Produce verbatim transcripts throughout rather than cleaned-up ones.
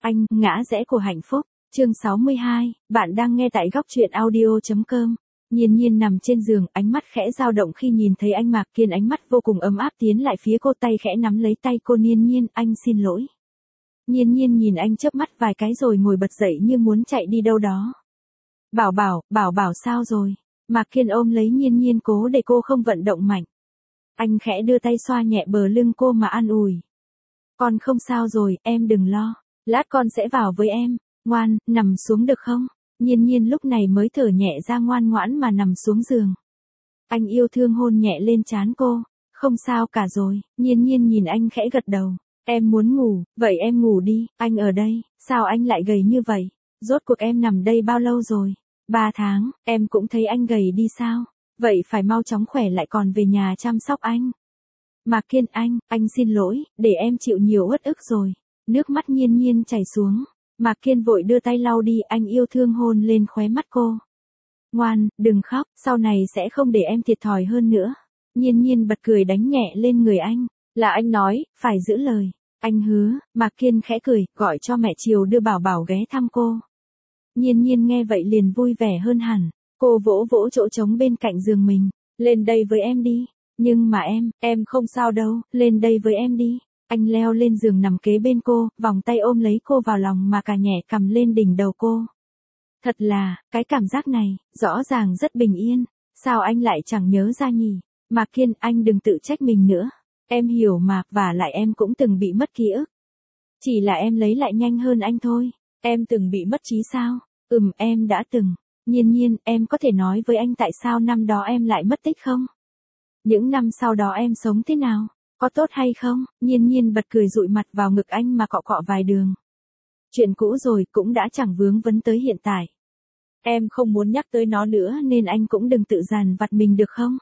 Anh, ngã rẽ của hạnh phúc. Chương sáu mươi hai, bạn đang nghe tại góc truyện audio chấm com. Nhiên Nhiên nằm trên giường, ánh mắt khẽ dao động khi nhìn thấy anh Mạc Kiên, ánh mắt vô cùng ấm áp tiến lại phía cô, tay khẽ nắm lấy tay cô. Nhiên Nhiên, anh xin lỗi. Nhiên Nhiên nhìn anh chớp mắt vài cái rồi ngồi bật dậy như muốn chạy đi đâu đó. Bảo Bảo, Bảo Bảo sao rồi? Mạc Kiên ôm lấy Nhiên Nhiên cố để cô không vận động mạnh. Anh khẽ đưa tay xoa nhẹ bờ lưng cô mà an ủi. Con không sao rồi, em đừng lo. Lát con sẽ vào với em. Ngoan, nằm xuống được không? Nhiên Nhiên lúc này mới thở nhẹ ra, ngoan ngoãn mà nằm xuống giường. Anh yêu thương hôn nhẹ lên trán cô. Không sao cả rồi. Nhiên Nhiên nhìn anh khẽ gật đầu. Em muốn ngủ, vậy em ngủ đi. Anh ở đây, sao anh lại gầy như vậy? Rốt cuộc em nằm đây bao lâu rồi? Ba tháng, em cũng thấy anh gầy đi sao? Vậy phải mau chóng khỏe lại còn về nhà chăm sóc anh. Mạc Kiên, anh, anh xin lỗi, để em chịu nhiều uất ức rồi. Nước mắt Nhiên Nhiên chảy xuống. Mạc Kiên vội đưa tay lau đi, anh yêu thương hôn lên khóe mắt cô. Ngoan, đừng khóc, sau này sẽ không để em thiệt thòi hơn nữa. Nhiên Nhiên bật cười đánh nhẹ lên người anh. Là anh nói, phải giữ lời. Anh hứa. Mạc Kiên khẽ cười, gọi cho mẹ Triều đưa Bảo Bảo ghé thăm cô. Nhiên Nhiên nghe vậy liền vui vẻ hơn hẳn. Cô vỗ vỗ chỗ trống bên cạnh giường mình. Lên đây với em đi. Nhưng mà em, em không sao đâu, lên đây với em đi. Anh leo lên giường nằm kế bên cô, vòng tay ôm lấy cô vào lòng mà cả nhẹ cầm lên đỉnh đầu cô. Thật là, cái cảm giác này, rõ ràng rất bình yên. Sao anh lại chẳng nhớ ra nhỉ? Mạc Kiên, anh đừng tự trách mình nữa. Em hiểu mà, và lại em cũng từng bị mất ký ức. Chỉ là em lấy lại nhanh hơn anh thôi. Em từng bị mất trí sao? Ừm, em đã từng. Nhiên Nhiên, em có thể nói với anh tại sao năm đó em lại mất tích không? Những năm sau đó em sống thế nào? Có tốt hay không? Nhiên Nhiên bật cười dụi mặt vào ngực anh mà cọ cọ vài đường. Chuyện cũ rồi cũng đã chẳng vướng vấn tới hiện tại. Em không muốn nhắc tới nó nữa nên anh cũng đừng tự dằn vặt mình được không?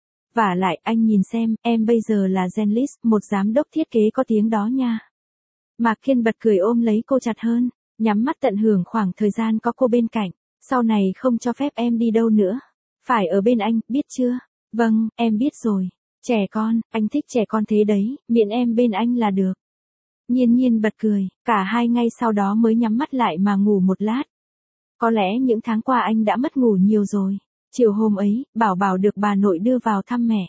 Vả lại, anh nhìn xem, em bây giờ là Zenlist, một giám đốc thiết kế có tiếng đó nha. Mạc Kiên bật cười ôm lấy cô chặt hơn, nhắm mắt tận hưởng khoảng thời gian có cô bên cạnh. Sau này không cho phép em đi đâu nữa. Phải ở bên anh, biết chưa? Vâng, em biết rồi. Trẻ con, anh thích trẻ con thế đấy, miễn em bên anh là được. Nhiên Nhiên bật cười, cả hai ngay sau đó mới nhắm mắt lại mà ngủ một lát. Có lẽ những tháng qua anh đã mất ngủ nhiều rồi. Chiều hôm ấy, Bảo Bảo được bà nội đưa vào thăm mẹ.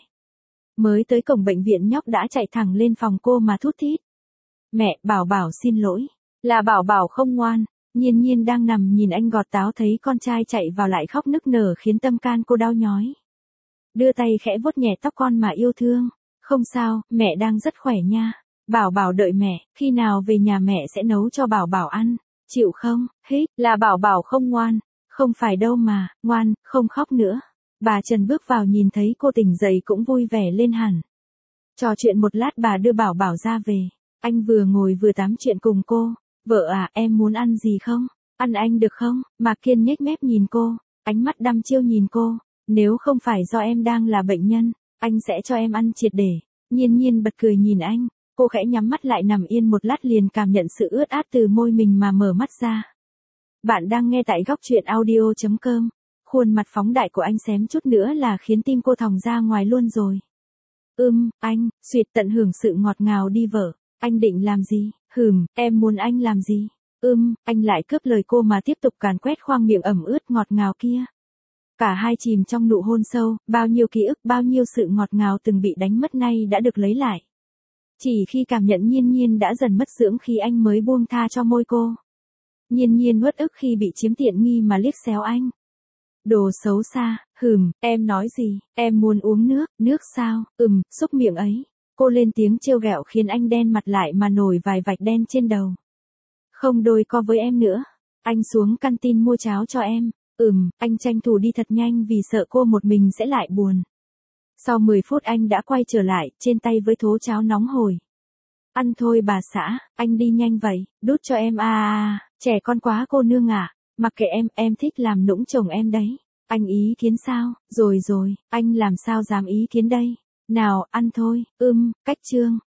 Mới tới cổng bệnh viện nhóc đã chạy thẳng lên phòng cô mà thút thít. Mẹ, Bảo Bảo xin lỗi. Là Bảo Bảo không ngoan. Nhiên Nhiên đang nằm nhìn anh gọt táo thấy con trai chạy vào lại khóc nức nở khiến tâm can cô đau nhói. Đưa tay khẽ vuốt nhẹ tóc con mà yêu thương. Không sao, mẹ đang rất khỏe nha. Bảo Bảo đợi mẹ, khi nào về nhà mẹ sẽ nấu cho Bảo Bảo ăn. Chịu không? Hít, là Bảo Bảo không ngoan. Không phải đâu mà, ngoan, không khóc nữa. Bà Trần bước vào nhìn thấy cô tỉnh dậy cũng vui vẻ lên hẳn. Trò chuyện một lát bà đưa Bảo Bảo ra về. Anh vừa ngồi vừa tám chuyện cùng cô. Vợ à, em muốn ăn gì không? Ăn anh được không? Mạc Kiên nhếch mép nhìn cô, ánh mắt đăm chiêu nhìn cô. Nếu không phải do em đang là bệnh nhân, anh sẽ cho em ăn triệt để. Nhiên Nhiên bật cười nhìn anh, cô khẽ nhắm mắt lại nằm yên một lát liền cảm nhận sự ướt át từ môi mình mà mở mắt ra. Bạn đang nghe tại góc truyện audio chấm com. Khuôn mặt phóng đại của anh xém chút nữa là khiến tim cô thòng ra ngoài luôn rồi. Ưm, anh, suyệt tận hưởng sự ngọt ngào đi vợ. Anh định làm gì? Hừm, em muốn anh làm gì? Ưm, anh lại cướp lời cô mà tiếp tục càn quét khoang miệng ẩm ướt ngọt ngào kia. Cả hai chìm trong nụ hôn sâu, bao nhiêu ký ức, bao nhiêu sự ngọt ngào từng bị đánh mất nay đã được lấy lại. Chỉ khi cảm nhận Nhiên Nhiên đã dần mất dưỡng khi anh mới buông tha cho môi cô. Nhiên Nhiên uất ức khi bị chiếm tiện nghi mà liếc xéo anh. Đồ xấu xa, hừm, em nói gì, em muốn uống nước, nước sao, ừm, xúc miệng ấy. Cô lên tiếng trêu ghẹo khiến anh đen mặt lại mà nổi vài vạch đen trên đầu. Không đôi co với em nữa. Anh xuống canteen mua cháo cho em. Ừm, anh tranh thủ đi thật nhanh vì sợ cô một mình sẽ lại buồn. Sau mười phút anh đã quay trở lại, trên tay với thố cháo nóng hổi. Ăn thôi bà xã, anh đi nhanh vậy, đút cho em à à, trẻ con quá cô nương à. Mặc kệ em, em thích làm nũng chồng em đấy. Anh ý kiến sao? Rồi rồi, anh làm sao dám ý kiến đây. Nào, ăn thôi, ưm, cách chương.